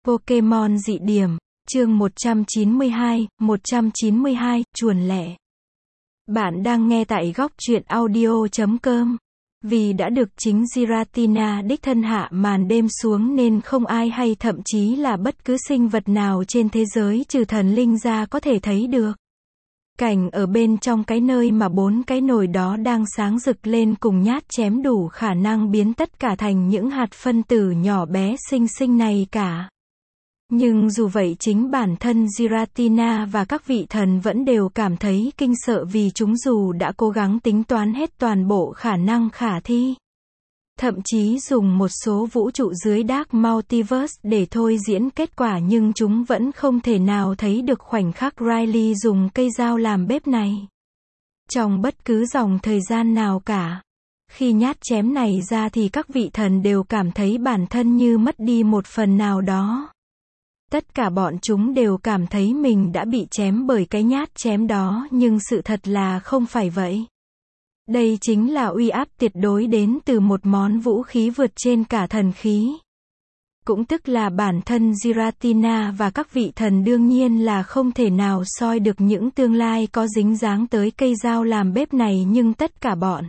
Pokemon dị điểm, chương 192, chuồn lẻ. Bạn đang nghe tại góc truyện audio.com. Vì đã được chính Giratina đích thân hạ màn đêm xuống nên không ai hay thậm chí là bất cứ sinh vật nào trên thế giới trừ thần linh ra có thể thấy được. Cảnh ở bên trong cái nơi mà 4 cái nồi đó đang sáng rực lên cùng nhát chém đủ khả năng biến tất cả thành những hạt phân tử nhỏ bé xinh xinh này cả. Nhưng dù vậy chính bản thân Giratina và các vị thần vẫn đều cảm thấy kinh sợ vì chúng dù đã cố gắng tính toán hết toàn bộ khả năng khả thi. Thậm chí dùng một số vũ trụ dưới Dark Multiverse để thôi diễn kết quả nhưng chúng vẫn không thể nào thấy được khoảnh khắc Riley dùng cây dao làm bếp này. Trong bất cứ dòng thời gian nào cả. Khi nhát chém này ra thì các vị thần đều cảm thấy bản thân như mất đi một phần nào đó. Tất cả bọn chúng đều cảm thấy mình đã bị chém bởi cái nhát chém đó nhưng sự thật là không phải vậy. Đây chính là uy áp tuyệt đối đến từ một món vũ khí vượt trên cả thần khí. Cũng tức là bản thân Giratina và các vị thần đương nhiên là không thể nào soi được những tương lai có dính dáng tới cây dao làm bếp này nhưng tất cả bọn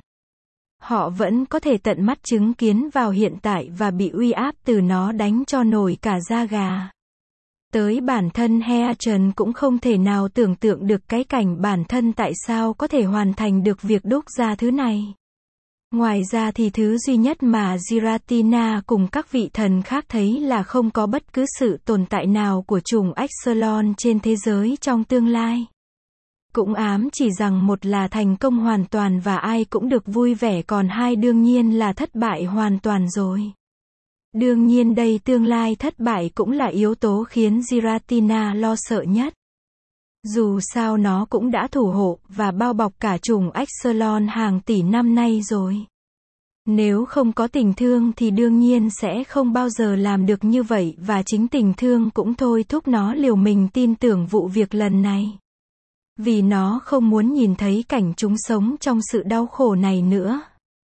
họ vẫn có thể tận mắt chứng kiến vào hiện tại và bị uy áp từ nó đánh cho nổi cả da gà. Tới bản thân Heatran cũng không thể nào tưởng tượng được cái cảnh bản thân tại sao có thể hoàn thành được việc đúc ra thứ này. Ngoài ra thì thứ duy nhất mà Giratina cùng các vị thần khác thấy là không có bất cứ sự tồn tại nào của chủng Exelon trên thế giới trong tương lai. Cũng ám chỉ rằng một là thành công hoàn toàn và ai cũng được vui vẻ còn hai đương nhiên là thất bại hoàn toàn rồi. Đương nhiên đây tương lai thất bại cũng là yếu tố khiến Giratina lo sợ nhất. Dù sao nó cũng đã thủ hộ và bao bọc cả chủng Exelon hàng tỷ năm nay rồi. Nếu không có tình thương thì đương nhiên sẽ không bao giờ làm được như vậy và chính tình thương cũng thôi thúc nó liều mình tin tưởng vụ việc lần này. Vì nó không muốn nhìn thấy cảnh chúng sống trong sự đau khổ này nữa.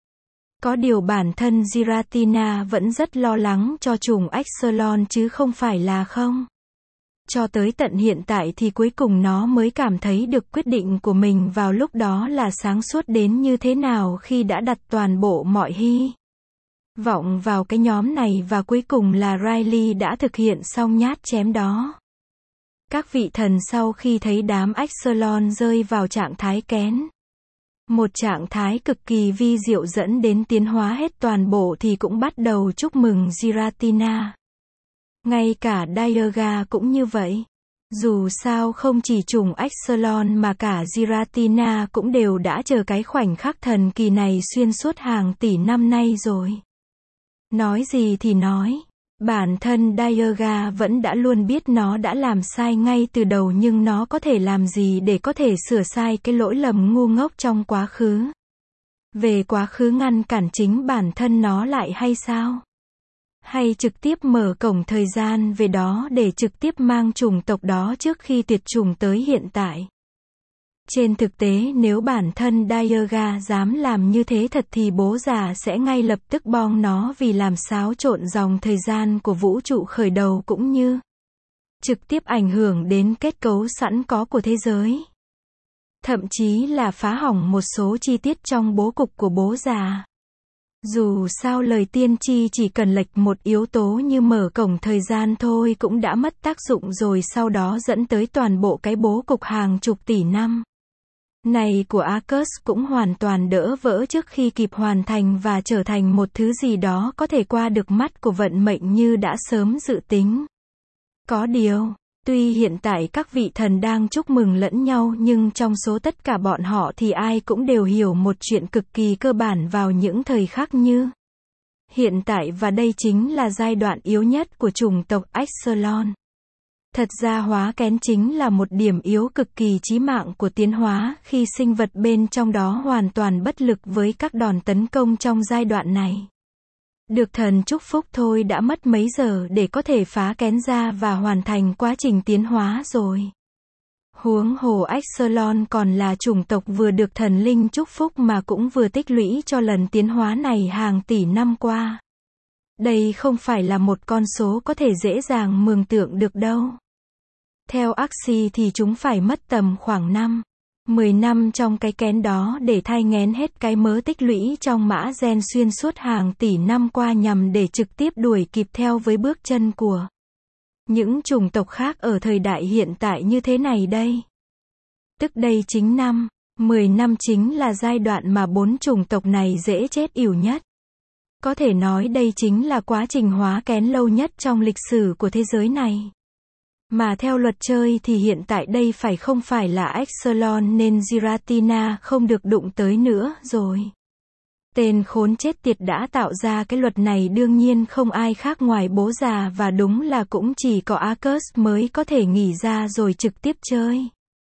Có điều bản thân Giratina vẫn rất lo lắng cho chủng Exelon chứ không phải là không. Cho tới tận hiện tại thì cuối cùng nó mới cảm thấy được quyết định của mình vào lúc đó là sáng suốt đến như thế nào khi đã đặt toàn bộ mọi hy vọng vào cái nhóm này và cuối cùng là Riley đã thực hiện xong nhát chém đó. Các vị thần sau khi thấy đám Exelon rơi vào trạng thái kén. Một trạng thái cực kỳ vi diệu dẫn đến tiến hóa hết toàn bộ thì cũng bắt đầu chúc mừng Giratina. Ngay cả Dialga cũng như vậy. Dù sao không chỉ chủng Exelon mà cả Giratina cũng đều đã chờ cái khoảnh khắc thần kỳ này xuyên suốt hàng tỷ năm nay rồi. Nói gì thì nói. Bản thân Dialga vẫn đã luôn biết nó đã làm sai ngay từ đầu nhưng nó có thể làm gì để có thể sửa sai cái lỗi lầm ngu ngốc trong quá khứ. Về quá khứ ngăn cản chính bản thân nó lại hay sao? Hay trực tiếp mở cổng thời gian về đó để trực tiếp mang chủng tộc đó trước khi tuyệt chủng tới hiện tại? Trên thực tế nếu bản thân Dialga dám làm như thế thật thì bố già sẽ ngay lập tức bong nó vì làm xáo trộn dòng thời gian của vũ trụ khởi đầu cũng như trực tiếp ảnh hưởng đến kết cấu sẵn có của thế giới. Thậm chí là phá hỏng một số chi tiết trong bố cục của bố già. Dù sao lời tiên tri chỉ cần lệch một yếu tố như mở cổng thời gian thôi cũng đã mất tác dụng rồi sau đó dẫn tới toàn bộ cái bố cục hàng chục tỷ năm này của Arcus cũng hoàn toàn đỡ vỡ trước khi kịp hoàn thành và trở thành một thứ gì đó có thể qua được mắt của vận mệnh như đã sớm dự tính. Có điều, tuy hiện tại các vị thần đang chúc mừng lẫn nhau nhưng trong số tất cả bọn họ thì ai cũng đều hiểu một chuyện cực kỳ cơ bản vào những thời khắc như hiện tại và đây chính là giai đoạn yếu nhất của chủng tộc Exelon. Thật ra hóa kén chính là một điểm yếu cực kỳ chí mạng của tiến hóa khi sinh vật bên trong đó hoàn toàn bất lực với các đòn tấn công trong giai đoạn này. Được thần chúc phúc thôi đã mất mấy giờ để có thể phá kén ra và hoàn thành quá trình tiến hóa rồi. Huống hồ Exelon còn là chủng tộc vừa được thần linh chúc phúc mà cũng vừa tích lũy cho lần tiến hóa này hàng tỷ năm qua. Đây không phải là một con số có thể dễ dàng mường tượng được đâu. Theo Axie thì chúng phải mất tầm khoảng 10 năm trong cái kén đó để thai nghén hết cái mớ tích lũy trong mã gen xuyên suốt hàng tỷ năm qua nhằm để trực tiếp đuổi kịp theo với bước chân của những chủng tộc khác ở thời đại hiện tại như thế này đây. Tức đây chính 10 năm chính là giai đoạn mà 4 chủng tộc này dễ chết yểu nhất. Có thể nói đây chính là quá trình hóa kén lâu nhất trong lịch sử của thế giới này. Mà theo luật chơi thì hiện tại đây không phải là Epsilon nên Giratina không được đụng tới nữa rồi. Tên khốn chết tiệt đã tạo ra cái luật này đương nhiên không ai khác ngoài bố già và đúng là cũng chỉ có Arcus mới có thể nghỉ ra rồi trực tiếp chơi.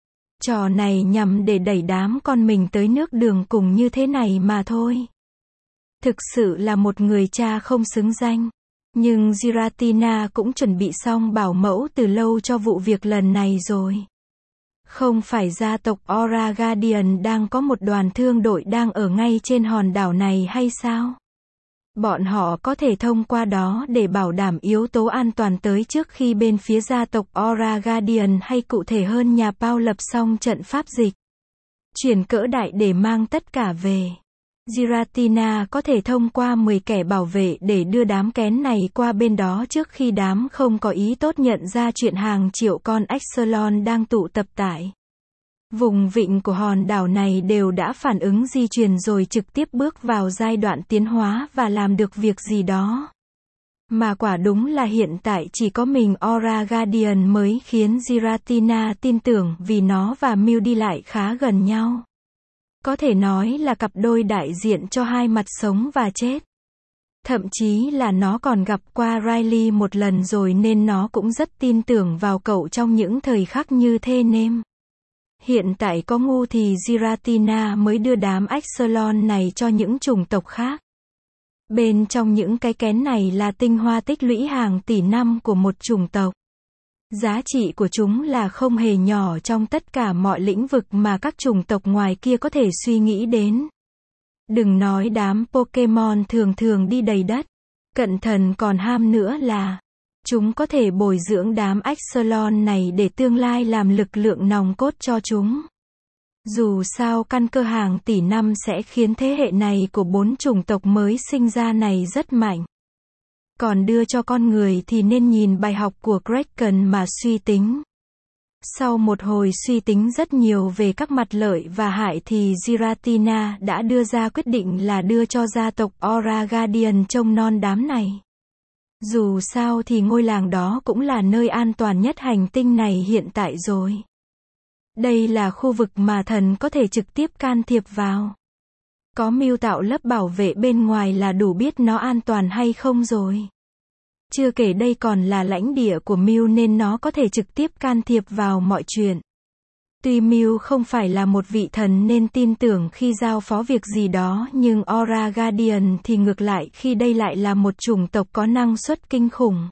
Trò này nhằm để đẩy đám con mình tới nước đường cùng như thế này mà thôi. Thực sự là một người cha không xứng danh. Nhưng Giratina cũng chuẩn bị xong bảo mẫu từ lâu cho vụ việc lần này rồi. Không phải gia tộc Aura Guardian đang có một đoàn thương đội đang ở ngay trên hòn đảo này hay sao? Bọn họ có thể thông qua đó để bảo đảm yếu tố an toàn tới trước khi bên phía gia tộc Aura Guardian hay cụ thể hơn nhà Pao lập xong trận pháp dịch chuyển cỡ đại để mang tất cả về. Giratina có thể thông qua 10 kẻ bảo vệ để đưa đám kén này qua bên đó trước khi đám không có ý tốt nhận ra chuyện hàng triệu con Epsilon đang tụ tập tại vùng vịnh của hòn đảo này đều đã phản ứng di truyền rồi trực tiếp bước vào giai đoạn tiến hóa và làm được việc gì đó. Mà quả đúng là hiện tại chỉ có mình Aura Guardian mới khiến Giratina tin tưởng vì nó và Mew đi lại khá gần nhau. Có thể nói là cặp đôi đại diện cho hai mặt sống và chết. Thậm chí là nó còn gặp qua Riley một lần rồi nên nó cũng rất tin tưởng vào cậu trong những thời khắc như thế nên. Hiện tại có ngu thì Giratina mới đưa đám Epsilon này cho những chủng tộc khác. Bên trong những cái kén này là tinh hoa tích lũy hàng tỷ năm của một chủng tộc. Giá trị của chúng là không hề nhỏ trong tất cả mọi lĩnh vực mà các chủng tộc ngoài kia có thể suy nghĩ đến. Đừng nói đám Pokemon thường thường đi đầy đất. Cận thần còn ham nữa là chúng có thể bồi dưỡng đám Epsilon này để tương lai làm lực lượng nòng cốt cho chúng. Dù sao căn cơ hàng tỷ năm sẽ khiến thế hệ này của 4 chủng tộc mới sinh ra này rất mạnh. Còn đưa cho con người thì nên nhìn bài học của Kraken mà suy tính. Sau một hồi suy tính rất nhiều về các mặt lợi và hại thì Giratina đã đưa ra quyết định là đưa cho gia tộc Aura Guardian trông non đám này. Dù sao thì ngôi làng đó cũng là nơi an toàn nhất hành tinh này hiện tại rồi. Đây là khu vực mà thần có thể trực tiếp can thiệp vào. Có Mew tạo lớp bảo vệ bên ngoài là đủ biết nó an toàn hay không rồi. Chưa kể đây còn là lãnh địa của Mew nên nó có thể trực tiếp can thiệp vào mọi chuyện. Tuy Mew không phải là một vị thần nên tin tưởng khi giao phó việc gì đó nhưng Aura Guardian thì ngược lại khi đây lại là một chủng tộc có năng suất kinh khủng.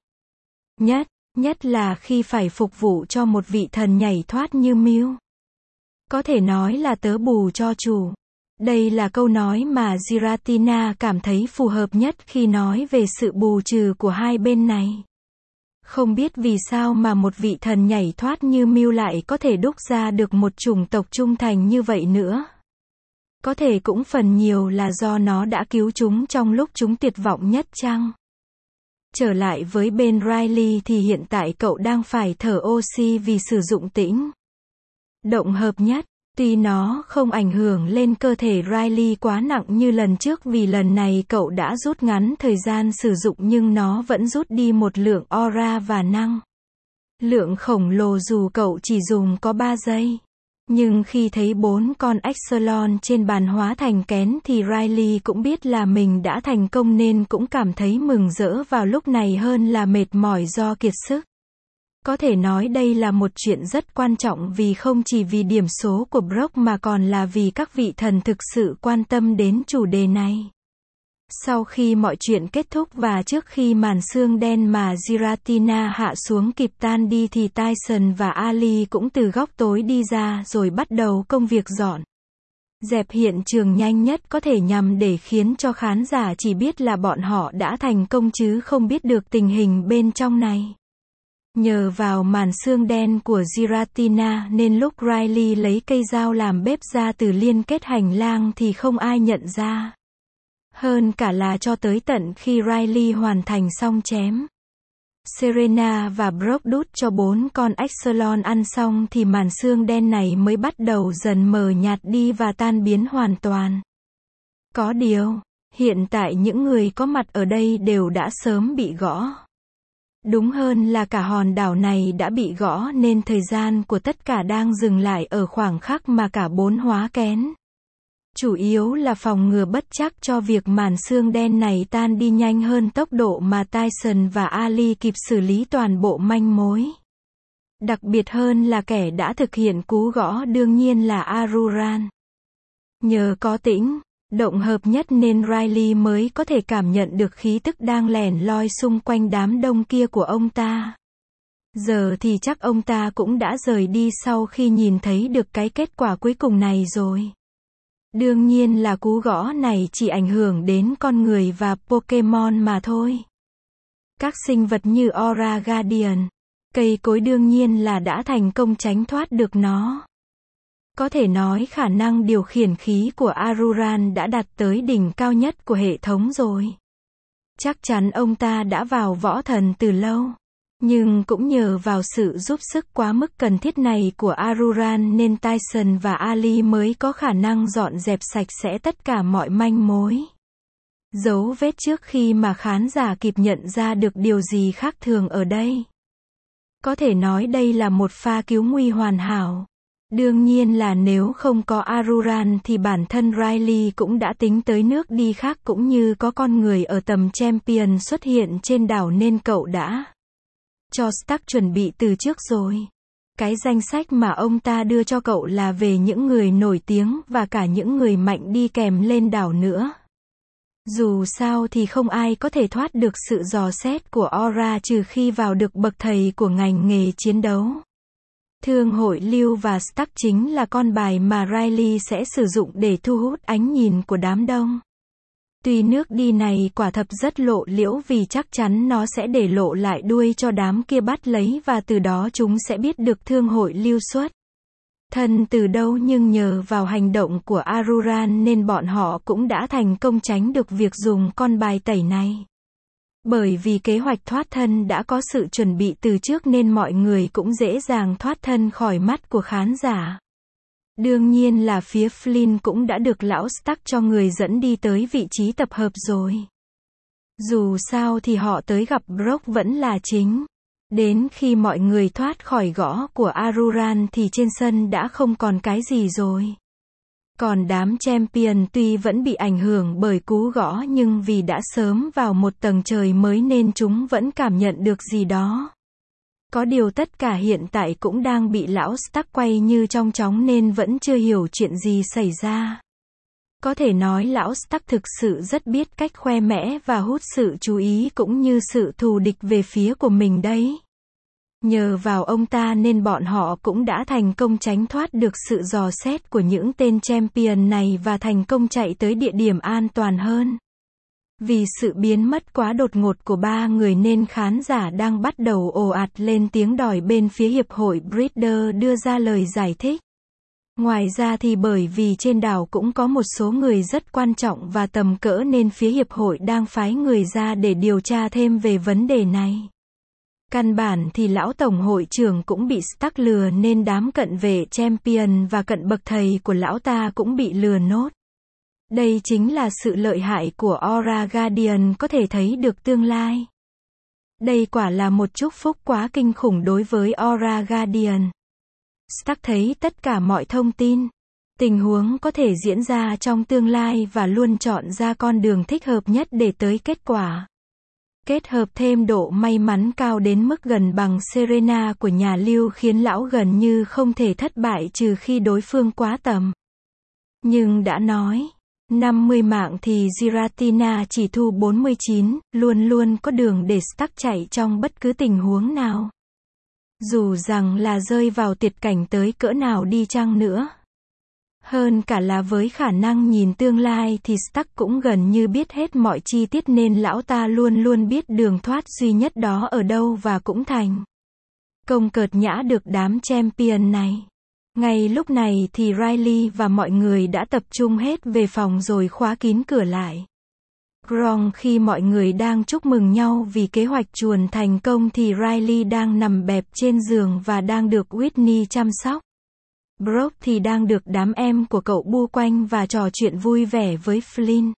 Nhất là khi phải phục vụ cho một vị thần nhảy thoát như Mew. Có thể nói là tớ bù cho chủ. Đây là câu nói mà Giratina cảm thấy phù hợp nhất khi nói về sự bù trừ của hai bên này. Không biết vì sao mà một vị thần nhảy thoát như Mew lại có thể đúc ra được một chủng tộc trung thành như vậy nữa. Có thể cũng phần nhiều là do nó đã cứu chúng trong lúc chúng tuyệt vọng nhất chăng? Trở lại với bên Riley thì hiện tại cậu đang phải thở oxy vì sử dụng tĩnh động hợp nhất. Tuy nó không ảnh hưởng lên cơ thể Riley quá nặng như lần trước vì lần này cậu đã rút ngắn thời gian sử dụng nhưng nó vẫn rút đi một lượng aura và năng lượng khổng lồ dù cậu chỉ dùng có 3 giây. Nhưng khi thấy 4 con Epsilon trên bàn hóa thành kén thì Riley cũng biết là mình đã thành công nên cũng cảm thấy mừng rỡ vào lúc này hơn là mệt mỏi do kiệt sức. Có thể nói đây là một chuyện rất quan trọng vì không chỉ vì điểm số của Brock mà còn là vì các vị thần thực sự quan tâm đến chủ đề này. Sau khi mọi chuyện kết thúc và trước khi màn sương đen mà Giratina hạ xuống kịp tan đi thì Tyson và Ali cũng từ góc tối đi ra rồi bắt đầu công việc dọn Dẹp hiện trường nhanh nhất có thể nhằm để khiến cho khán giả chỉ biết là bọn họ đã thành công chứ không biết được tình hình bên trong này. Nhờ vào màn xương đen của Giratina nên lúc Riley lấy cây dao làm bếp ra từ liên kết hành lang thì không ai nhận ra. Hơn cả là cho tới tận khi Riley hoàn thành xong chém Serena và Brock đút cho 4 con Exelon ăn xong thì màn xương đen này mới bắt đầu dần mờ nhạt đi và tan biến hoàn toàn. Có điều, hiện tại những người có mặt ở đây đều đã sớm bị gõ. Đúng hơn là cả hòn đảo này đã bị gõ nên thời gian của tất cả đang dừng lại ở khoảng khắc mà cả 4 hóa kén. Chủ yếu là phòng ngừa bất trắc cho việc màn xương đen này tan đi nhanh hơn tốc độ mà Tyson và Ali kịp xử lý toàn bộ manh mối. Đặc biệt hơn là kẻ đã thực hiện cú gõ đương nhiên là Aruran. Nhờ có tĩnh động hợp nhất nên Riley mới có thể cảm nhận được khí tức đang lẻn loi xung quanh đám đông kia của ông ta. Giờ thì chắc ông ta cũng đã rời đi sau khi nhìn thấy được cái kết quả cuối cùng này rồi. Đương nhiên là cú gõ này chỉ ảnh hưởng đến con người và Pokemon mà thôi. Các sinh vật như Aura Guardian, cây cối đương nhiên là đã thành công tránh thoát được nó. Có thể nói khả năng điều khiển khí của Aruran đã đạt tới đỉnh cao nhất của hệ thống rồi. Chắc chắn ông ta đã vào võ thần từ lâu. Nhưng cũng nhờ vào sự giúp sức quá mức cần thiết này của Aruran nên Tyson và Ali mới có khả năng dọn dẹp sạch sẽ tất cả mọi manh mối. Dấu vết trước khi mà khán giả kịp nhận ra được điều gì khác thường ở đây. Có thể nói đây là một pha cứu nguy hoàn hảo. Đương nhiên là nếu không có Aruran thì bản thân Riley cũng đã tính tới nước đi khác cũng như có con người ở tầm champion xuất hiện trên đảo nên cậu đã cho Stark chuẩn bị từ trước rồi. Cái danh sách mà ông ta đưa cho cậu là về những người nổi tiếng và cả những người mạnh đi kèm lên đảo nữa. Dù sao thì không ai có thể thoát được sự dò xét của Aura trừ khi vào được bậc thầy của ngành nghề chiến đấu. Thương hội Lưu và Stark chính là con bài mà Riley sẽ sử dụng để thu hút ánh nhìn của đám đông. Tuy nước đi này quả thật rất lộ liễu vì chắc chắn nó sẽ để lộ lại đuôi cho đám kia bắt lấy và từ đó chúng sẽ biết được thương hội Lưu xuất thân từ đâu, nhưng nhờ vào hành động của Aruran nên bọn họ cũng đã thành công tránh được việc dùng con bài tẩy này. Bởi vì kế hoạch thoát thân đã có sự chuẩn bị từ trước nên mọi người cũng dễ dàng thoát thân khỏi mắt của khán giả. Đương nhiên là phía Flynn cũng đã được lão Stark cho người dẫn đi tới vị trí tập hợp rồi. Dù sao thì họ tới gặp Brock vẫn là chính. Đến khi mọi người thoát khỏi gõ của Aruran thì trên sân đã không còn cái gì rồi. Còn đám champion tuy vẫn bị ảnh hưởng bởi cú gõ nhưng vì đã sớm vào một tầng trời mới nên chúng vẫn cảm nhận được gì đó. Có điều tất cả hiện tại cũng đang bị lão Stark quay như trong chóng nên vẫn chưa hiểu chuyện gì xảy ra. Có thể nói lão Stark thực sự rất biết cách khoe mẽ và hút sự chú ý cũng như sự thù địch về phía của mình đấy. Nhờ vào ông ta nên bọn họ cũng đã thành công tránh thoát được sự dò xét của những tên champion này và thành công chạy tới địa điểm an toàn hơn. Vì sự biến mất quá đột ngột của 3 người nên khán giả đang bắt đầu ồ ạt lên tiếng đòi bên phía hiệp hội Breeder đưa ra lời giải thích. Ngoài ra thì bởi vì trên đảo cũng có một số người rất quan trọng và tầm cỡ nên phía hiệp hội đang phái người ra để điều tra thêm về vấn đề này. Căn bản thì lão tổng hội trưởng cũng bị Stark lừa nên đám cận vệ champion và cận bậc thầy của lão ta cũng bị lừa nốt. Đây chính là sự lợi hại của Aura Guardian có thể thấy được tương lai. Đây quả là một chúc phúc quá kinh khủng đối với Aura Guardian. Stark thấy tất cả mọi thông tin, tình huống có thể diễn ra trong tương lai và luôn chọn ra con đường thích hợp nhất để tới kết quả. Kết hợp thêm độ may mắn cao đến mức gần bằng Serena của nhà Lưu khiến lão gần như không thể thất bại trừ khi đối phương quá tầm. Nhưng đã nói, 50 mạng thì Giratina chỉ thu 49, luôn luôn có đường để Stark chạy trong bất cứ tình huống nào. Dù rằng là rơi vào tuyệt cảnh tới cỡ nào đi chăng nữa. Hơn cả là với khả năng nhìn tương lai thì Stark cũng gần như biết hết mọi chi tiết nên lão ta luôn luôn biết đường thoát duy nhất đó ở đâu và cũng thành công cợt nhã được đám champion này. Ngay lúc này thì Riley và mọi người đã tập trung hết về phòng rồi khóa kín cửa lại. Gron khi mọi người đang chúc mừng nhau vì kế hoạch chuồn thành công thì Riley đang nằm bẹp trên giường và đang được Whitney chăm sóc. Brock thì đang được đám em của cậu bu quanh và trò chuyện vui vẻ với Flynn.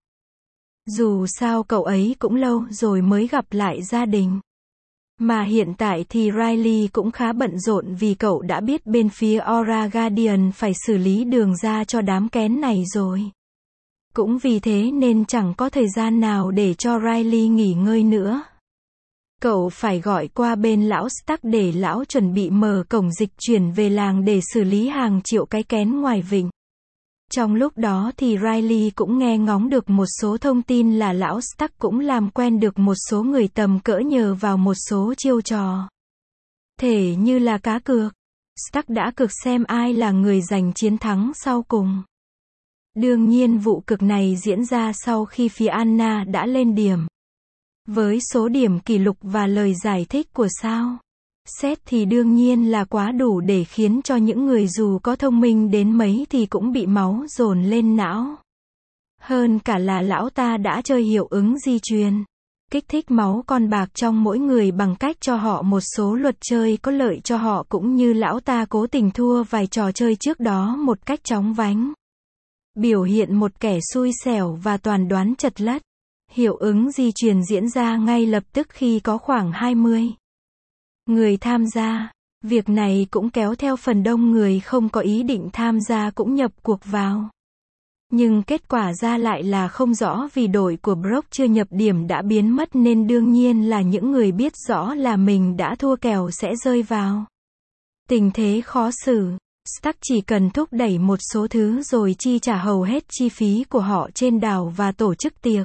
Dù sao cậu ấy cũng lâu rồi mới gặp lại gia đình. Mà hiện tại thì Riley cũng khá bận rộn vì cậu đã biết bên phía Aura Guardian phải xử lý đường ra cho đám kén này rồi. Cũng vì thế nên chẳng có thời gian nào để cho Riley nghỉ ngơi nữa. Cậu phải gọi qua bên lão Stark để lão chuẩn bị mở cổng dịch chuyển về làng để xử lý hàng triệu cái kén ngoài vịnh. Trong lúc đó thì Riley cũng nghe ngóng được một số thông tin là lão Stark cũng làm quen được một số người tầm cỡ nhờ vào một số chiêu trò. Thể như là cá cược. Stark đã cược xem ai là người giành chiến thắng sau cùng. Đương nhiên vụ cược này diễn ra sau khi phía Anna đã lên điểm. Với số điểm kỷ lục và lời giải thích của sao Seth thì đương nhiên là quá đủ để khiến cho những người dù có thông minh đến mấy thì cũng bị máu dồn lên não. Hơn cả là lão ta đã chơi hiệu ứng di truyền, kích thích máu con bạc trong mỗi người bằng cách cho họ một số luật chơi có lợi cho họ cũng như lão ta cố tình thua vài trò chơi trước đó một cách chóng vánh. Biểu hiện một kẻ xui xẻo và toàn đoán chật lất. Hiệu ứng di truyền diễn ra ngay lập tức khi có khoảng 20 người tham gia. Việc này cũng kéo theo phần đông người không có ý định tham gia cũng nhập cuộc vào. Nhưng kết quả ra lại là không rõ vì đội của Brock chưa nhập điểm đã biến mất nên đương nhiên là những người biết rõ là mình đã thua kèo sẽ rơi vào tình thế khó xử. Stark chỉ cần thúc đẩy một số thứ rồi chi trả hầu hết chi phí của họ trên đảo và tổ chức tiệc.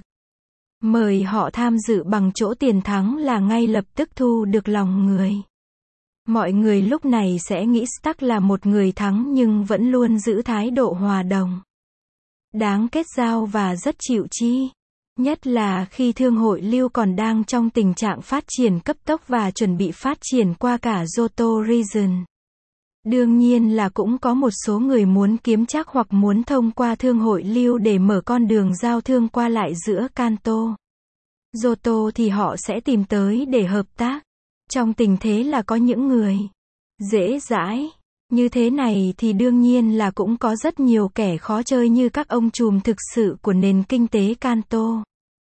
Mời họ tham dự bằng chỗ tiền thắng là ngay lập tức thu được lòng người. Mọi người lúc này sẽ nghĩ Stark là một người thắng nhưng vẫn luôn giữ thái độ hòa đồng. Đáng kết giao và rất chịu chi. Nhất là khi thương hội lưu còn đang trong tình trạng phát triển cấp tốc và chuẩn bị phát triển qua cả Johto Region. Đương nhiên là cũng có một số người muốn kiếm trác hoặc muốn thông qua thương hội lưu để mở con đường giao thương qua lại giữa Kanto, Johto thì họ sẽ tìm tới để hợp tác. Trong tình thế là có những người dễ dãi như thế này thì đương nhiên là cũng có rất nhiều kẻ khó chơi như các ông trùm thực sự của nền kinh tế Kanto.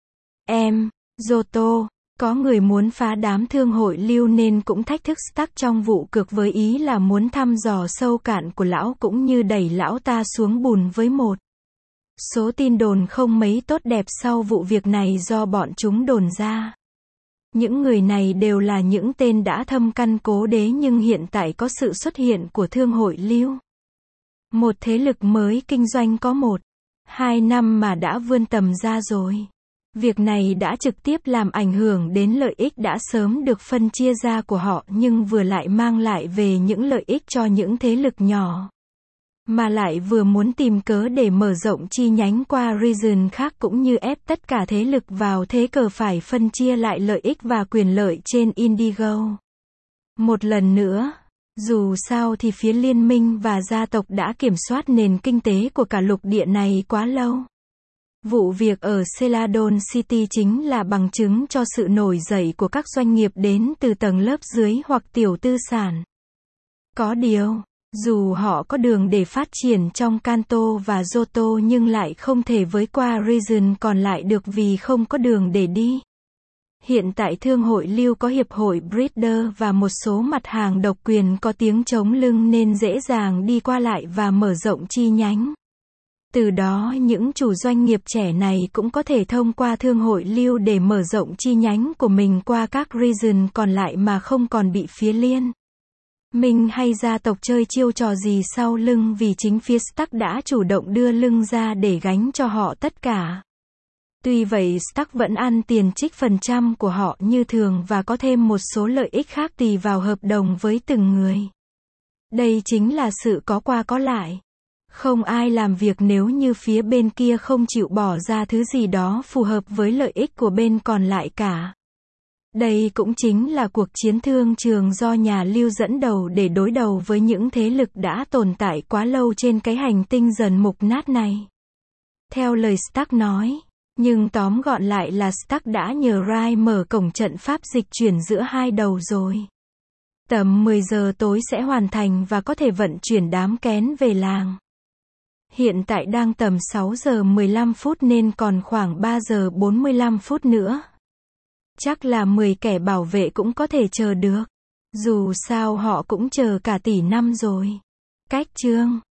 Johto, có người muốn phá đám thương hội lưu nên cũng thách thức Stark trong vụ cược với ý là muốn thăm dò sâu cạn của lão cũng như đẩy lão ta xuống bùn với một số tin đồn không mấy tốt đẹp sau vụ việc này do bọn chúng đồn ra. Những người này đều là những tên đã thâm căn cố đế nhưng hiện tại có sự xuất hiện của thương hội lưu. Một thế lực mới kinh doanh có 1-2 năm mà đã vươn tầm ra rồi. Việc này đã trực tiếp làm ảnh hưởng đến lợi ích đã sớm được phân chia ra của họ nhưng vừa lại mang lại về những lợi ích cho những thế lực nhỏ. Mà lại vừa muốn tìm cớ để mở rộng chi nhánh qua region khác cũng như ép tất cả thế lực vào thế cờ phải phân chia lại lợi ích và quyền lợi trên Indigo. Một lần nữa, dù sao thì phía liên minh và gia tộc đã kiểm soát nền kinh tế của cả lục địa này quá lâu. Vụ việc ở Celadon City chính là bằng chứng cho sự nổi dậy của các doanh nghiệp đến từ tầng lớp dưới hoặc tiểu tư sản. Có điều, dù họ có đường để phát triển trong Kanto và Johto nhưng lại không thể với qua region còn lại được vì không có đường để đi. Hiện tại thương hội lưu có hiệp hội Breeder và một số mặt hàng độc quyền có tiếng chống lưng nên dễ dàng đi qua lại và mở rộng chi nhánh. Từ đó những chủ doanh nghiệp trẻ này cũng có thể thông qua thương hội lưu để mở rộng chi nhánh của mình qua các region còn lại mà không còn bị phía liên minh hay gia tộc chơi chiêu trò gì sau lưng vì chính phía Stark đã chủ động đưa lưng ra để gánh cho họ tất cả. Tuy vậy Stark vẫn ăn tiền trích phần trăm của họ như thường và có thêm một số lợi ích khác tùy vào hợp đồng với từng người. Đây chính là sự có qua có lại. Không ai làm việc nếu như phía bên kia không chịu bỏ ra thứ gì đó phù hợp với lợi ích của bên còn lại cả. Đây cũng chính là cuộc chiến thương trường do nhà Lưu dẫn đầu để đối đầu với những thế lực đã tồn tại quá lâu trên cái hành tinh dần mục nát này. Theo lời Stark nói, nhưng tóm gọn lại là Stark đã nhờ Rai mở cổng trận pháp dịch chuyển giữa hai đầu rồi. Tầm 10 giờ tối sẽ hoàn thành và có thể vận chuyển đám kén về làng. Hiện tại đang tầm 6 giờ 15 phút nên còn khoảng 3 giờ 45 phút nữa. Chắc là 10 kẻ bảo vệ cũng có thể chờ được. Dù sao họ cũng chờ cả tỷ năm rồi. Cách chương